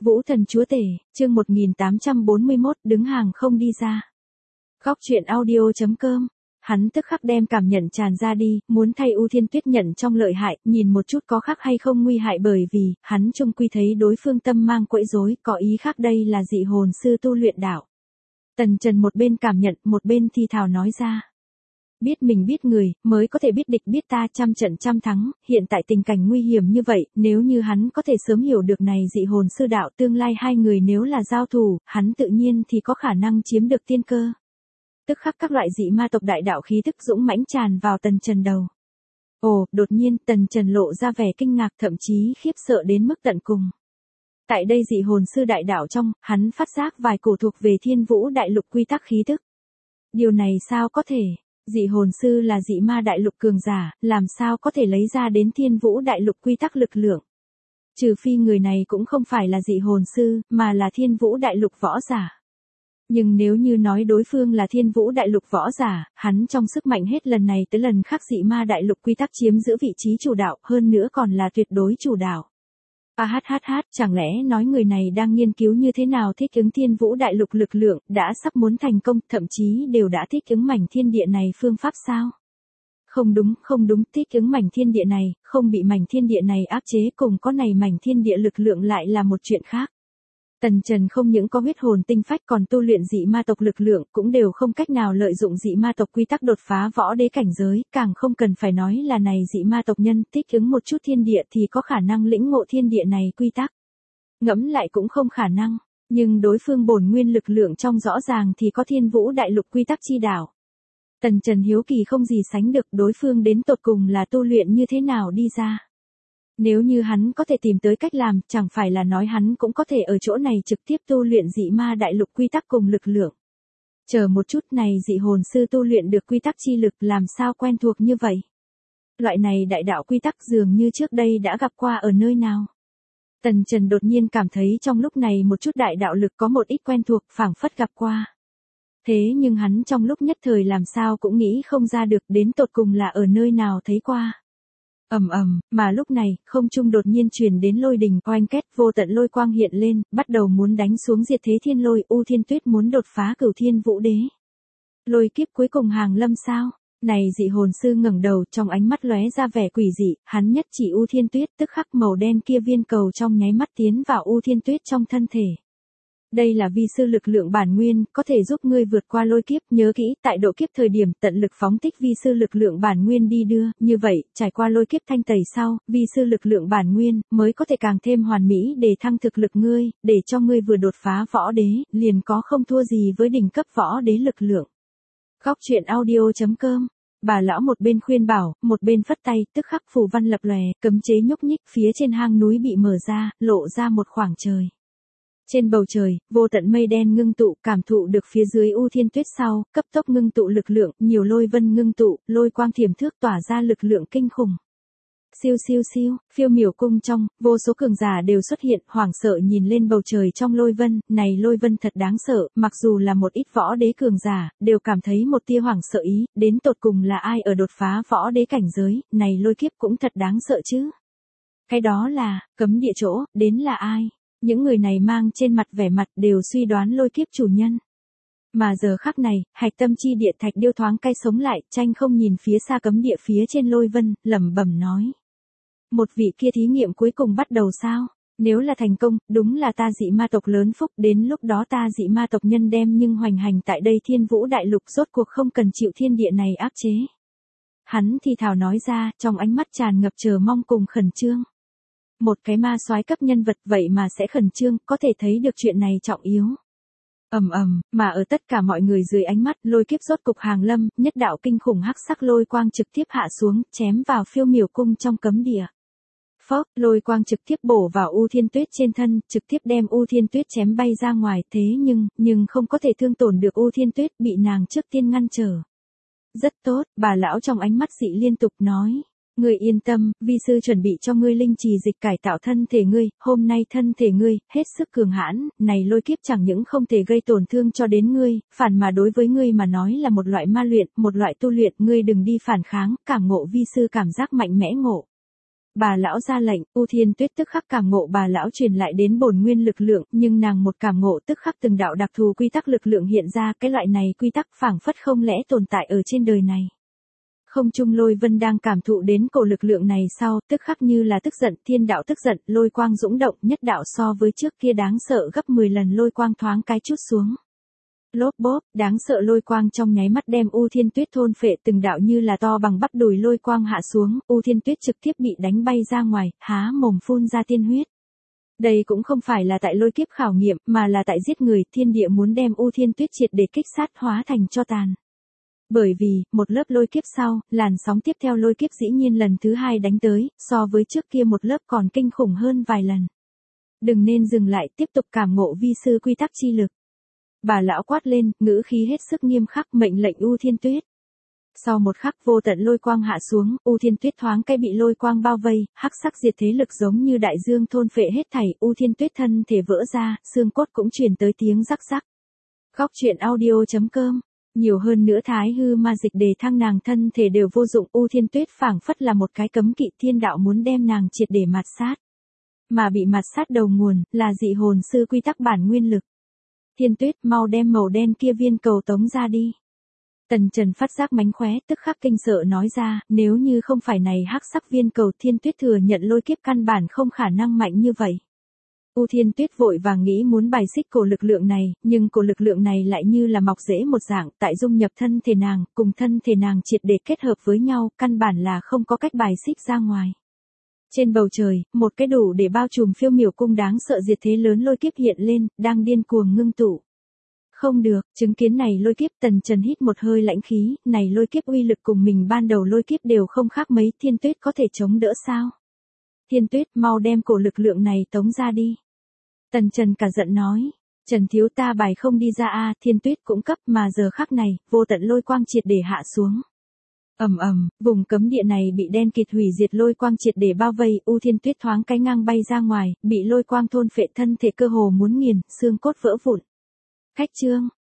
Vũ thần chúa tể, chương 1841, đứng hàng không đi ra. Góc truyện audio.com. Hắn tức khắc đem cảm nhận tràn ra đi, muốn thay U Thiên Tuyết nhận trong lợi hại, nhìn một chút có khác hay không nguy hại, bởi vì, hắn chung quy thấy đối phương tâm mang quấy rối, có ý khác, đây là dị hồn sư tu luyện đạo. Tần Trần một bên cảm nhận, một bên thi thào nói ra. Biết mình biết người, mới có thể biết địch biết ta, trăm trận trăm thắng, hiện tại tình cảnh nguy hiểm như vậy, nếu như hắn có thể sớm hiểu được này dị hồn sư đạo, tương lai hai người nếu là giao thủ, hắn tự nhiên thì có khả năng chiếm được tiên cơ. Tức khắc các loại dị ma tộc đại đạo khí thức dũng mãnh tràn vào Tần Trần đầu. Ồ, đột nhiên Tần Trần lộ ra vẻ kinh ngạc, thậm chí khiếp sợ đến mức tận cùng. Tại đây dị hồn sư đại đạo trong, hắn phát giác vài cổ thuộc về Thiên Vũ đại lục quy tắc khí thức. Điều này sao có thể? Dị hồn sư là dị ma đại lục cường giả, làm sao có thể lấy ra đến Thiên Vũ đại lục quy tắc lực lượng? Trừ phi người này cũng không phải là dị hồn sư, mà là Thiên Vũ đại lục võ giả. Nhưng nếu như nói đối phương là Thiên Vũ đại lục võ giả, hắn trong sức mạnh hết lần này tới lần khác dị ma đại lục quy tắc chiếm giữ vị trí chủ đạo, hơn nữa còn là tuyệt đối chủ đạo. Chẳng lẽ nói người này đang nghiên cứu như thế nào thích ứng Thiên Vũ đại lục lực lượng, đã sắp muốn thành công, thậm chí đều đã thích ứng mảnh thiên địa này phương pháp sao? Không đúng, thích ứng mảnh thiên địa này, không bị mảnh thiên địa này áp chế, cùng có này mảnh thiên địa lực lượng lại là một chuyện khác. Tần Trần không những có huyết hồn tinh phách, còn tu luyện dị ma tộc lực lượng, cũng đều không cách nào lợi dụng dị ma tộc quy tắc đột phá võ đế cảnh giới, càng không cần phải nói là này dị ma tộc nhân thích ứng một chút thiên địa thì có khả năng lĩnh ngộ thiên địa này quy tắc. Ngẫm lại cũng không khả năng, nhưng đối phương bổn nguyên lực lượng trong rõ ràng thì có Thiên Vũ đại lục quy tắc chi đạo. Tần Trần hiếu kỳ không gì sánh được, đối phương đến tột cùng là tu luyện như thế nào đi ra. Nếu như hắn có thể tìm tới cách làm, chẳng phải là nói hắn cũng có thể ở chỗ này trực tiếp tu luyện dị ma đại lục quy tắc cùng lực lượng. Chờ một chút, này dị hồn sư tu luyện được quy tắc chi lực làm sao quen thuộc như vậy? Loại này đại đạo quy tắc dường như trước đây đã gặp qua ở nơi nào? Tần Trần đột nhiên cảm thấy trong lúc này một chút đại đạo lực có một ít quen thuộc, phảng phất gặp qua. Thế nhưng hắn trong lúc nhất thời làm sao cũng nghĩ không ra được đến tột cùng là ở nơi nào thấy qua. Mà lúc này, không trung đột nhiên truyền đến lôi đình, oanh két, vô tận lôi quang hiện lên, bắt đầu muốn đánh xuống diệt thế thiên lôi, U Thiên Tuyết muốn đột phá Cửu Thiên Vũ Đế. Lôi kiếp cuối cùng hàng lâm sao? Này dị hồn sư ngẩng đầu, trong ánh mắt lóe ra vẻ quỷ dị, hắn nhất chỉ U Thiên Tuyết, tức khắc màu đen kia viên cầu trong nháy mắt tiến vào U Thiên Tuyết trong thân thể. Đây là vi sư lực lượng bản nguyên, có thể giúp ngươi vượt qua lôi kiếp, nhớ kỹ, tại độ kiếp thời điểm tận lực phóng thích vi sư lực lượng bản nguyên đi đưa, như vậy, trải qua lôi kiếp thanh tẩy sau, vi sư lực lượng bản nguyên mới có thể càng thêm hoàn mỹ để thăng thực lực ngươi, để cho ngươi vừa đột phá võ đế, liền có không thua gì với đỉnh cấp võ đế lực lượng. Góc truyện audio.com. Bà lão một bên khuyên bảo, một bên phất tay, tức khắc phù văn lập lòe, cấm chế nhúc nhích, phía trên hang núi bị mở ra, lộ ra một khoảng trời. Trên bầu trời, vô tận mây đen ngưng tụ, cảm thụ được phía dưới U Thiên Tuyết sau, cấp tốc ngưng tụ lực lượng, nhiều lôi vân ngưng tụ, lôi quang thiểm thước tỏa ra lực lượng kinh khủng. Siêu, phiêu miểu cung trong, vô số cường giả đều xuất hiện, hoảng sợ nhìn lên bầu trời trong lôi vân, này lôi vân thật đáng sợ, mặc dù là một ít võ đế cường giả, đều cảm thấy một tia hoảng sợ ý, đến tột cùng là ai ở đột phá võ đế cảnh giới, này lôi kiếp cũng thật đáng sợ chứ. Cái đó là, cấm địa chỗ, đến là ai? Những người này mang trên mặt vẻ mặt đều suy đoán lôi kiếp chủ nhân. Mà giờ khắc này, hạch tâm chi địa thạch điêu thoáng cay sống lại, tranh không nhìn phía xa cấm địa phía trên lôi vân, lẩm bẩm nói. Một vị kia thí nghiệm cuối cùng bắt đầu sao? Nếu là thành công, đúng là ta dị ma tộc lớn phúc, đến lúc đó ta dị ma tộc nhân đem nhưng hoành hành tại đây Thiên Vũ đại lục, rốt cuộc không cần chịu thiên địa này áp chế. Hắn thì thào nói ra, trong ánh mắt tràn ngập chờ mong cùng khẩn trương. Một cái ma soái cấp nhân vật vậy mà sẽ khẩn trương, có thể thấy được chuyện này trọng yếu. Mà ở tất cả mọi người dưới ánh mắt, lôi kiếp rốt cục hàng lâm, nhất đạo kinh khủng hắc sắc lôi quang trực tiếp hạ xuống, chém vào phiêu miểu cung trong cấm địa. Phốc, lôi quang trực tiếp bổ vào U Thiên Tuyết trên thân, trực tiếp đem U Thiên Tuyết chém bay ra ngoài, thế nhưng không có thể thương tổn được U Thiên Tuyết, bị nàng trước tiên ngăn trở. Rất tốt, bà lão trong ánh mắt dị liên tục nói. Ngươi yên tâm, vi sư chuẩn bị cho ngươi linh trì dịch cải tạo thân thể ngươi, hôm nay thân thể ngươi, hết sức cường hãn, này lôi kiếp chẳng những không thể gây tổn thương cho đến ngươi, phản mà đối với ngươi mà nói là một loại ma luyện, một loại tu luyện, ngươi đừng đi phản kháng, cảm ngộ vi sư cảm giác mạnh mẽ ngộ. Bà lão ra lệnh, U Thiên Tuyết tức khắc cảm ngộ bà lão truyền lại đến bổn nguyên lực lượng, nhưng nàng một cảm ngộ tức khắc từng đạo đặc thù quy tắc lực lượng hiện ra, cái loại này quy tắc phảng phất không lẽ tồn tại ở trên đời này. Không trung Lôi Vân đang cảm thụ đến cổ lực lượng này sau, tức khắc như là tức giận, thiên đạo tức giận, lôi quang dũng động, nhất đạo so với trước kia đáng sợ gấp 10 lần lôi quang thoáng cái chút xuống. Lốp bốp, đáng sợ lôi quang trong nháy mắt đem U Thiên Tuyết thôn phệ, từng đạo như là to bằng bắp đùi lôi quang hạ xuống, U Thiên Tuyết trực tiếp bị đánh bay ra ngoài, há mồm phun ra tiên huyết. Đây cũng không phải là tại lôi kiếp khảo nghiệm, mà là tại giết người, thiên địa muốn đem U Thiên Tuyết triệt để kích sát hóa thành tro tàn. Bởi vì, một lớp lôi kiếp sau, làn sóng tiếp theo lôi kiếp dĩ nhiên lần thứ hai đánh tới, so với trước kia một lớp còn kinh khủng hơn vài lần. Đừng nên dừng lại, tiếp tục cảm ngộ vi sư quy tắc chi lực. Bà lão quát lên, ngữ khí hết sức nghiêm khắc, mệnh lệnh U Thiên Tuyết. Sau một khắc vô tận lôi quang hạ xuống, U Thiên Tuyết thoáng cái bị lôi quang bao vây, hắc sắc diệt thế lực giống như đại dương thôn phệ hết thảy, U Thiên Tuyết thân thể vỡ ra, xương cốt cũng truyền tới tiếng rắc rắc. Góc truyện audio.com. Nhiều hơn nữa thái hư ma dịch đề thăng nàng thân thể đều vô dụng, U Thiên Tuyết phảng phất là một cái cấm kỵ, thiên đạo muốn đem nàng triệt để mạt sát. Mà bị mạt sát đầu nguồn, là dị hồn sư quy tắc bản nguyên lực. Thiên Tuyết, mau đem màu đen kia viên cầu tống ra đi. Tần Trần phát giác mánh khóe, tức khắc kinh sợ nói ra, nếu như không phải này hắc sắc viên cầu, Thiên Tuyết thừa nhận lôi kiếp căn bản không khả năng mạnh như vậy. U Thiên Tuyết vội vàng nghĩ muốn bài xích cổ lực lượng này, nhưng cổ lực lượng này lại như là mọc rễ một dạng, tại dung nhập thân thể nàng, cùng thân thể nàng triệt để kết hợp với nhau, căn bản là không có cách bài xích ra ngoài. Trên bầu trời, một cái đủ để bao trùm phiêu miểu cung đáng sợ diệt thế lớn lôi kiếp hiện lên, đang điên cuồng ngưng tụ. Không được, chứng kiến này lôi kiếp, Tần Trần hít một hơi lãnh khí, này lôi kiếp uy lực cùng mình ban đầu lôi kiếp đều không khác mấy, Thiên Tuyết có thể chống đỡ sao? Thiên Tuyết, mau đem cổ lực lượng này tống ra đi. Tần Trần cả giận nói, Trần thiếu ta bài không đi ra a, Thiên Tuyết cũng cấp, mà giờ khắc này, vô tận lôi quang triệt để hạ xuống. Ầm ầm, vùng cấm địa này bị đen kịt hủy diệt lôi quang triệt để bao vây, U Thiên Tuyết thoáng cái ngang bay ra ngoài, bị lôi quang thôn phệ, thân thể cơ hồ muốn nghiền, xương cốt vỡ vụn. Khách trương,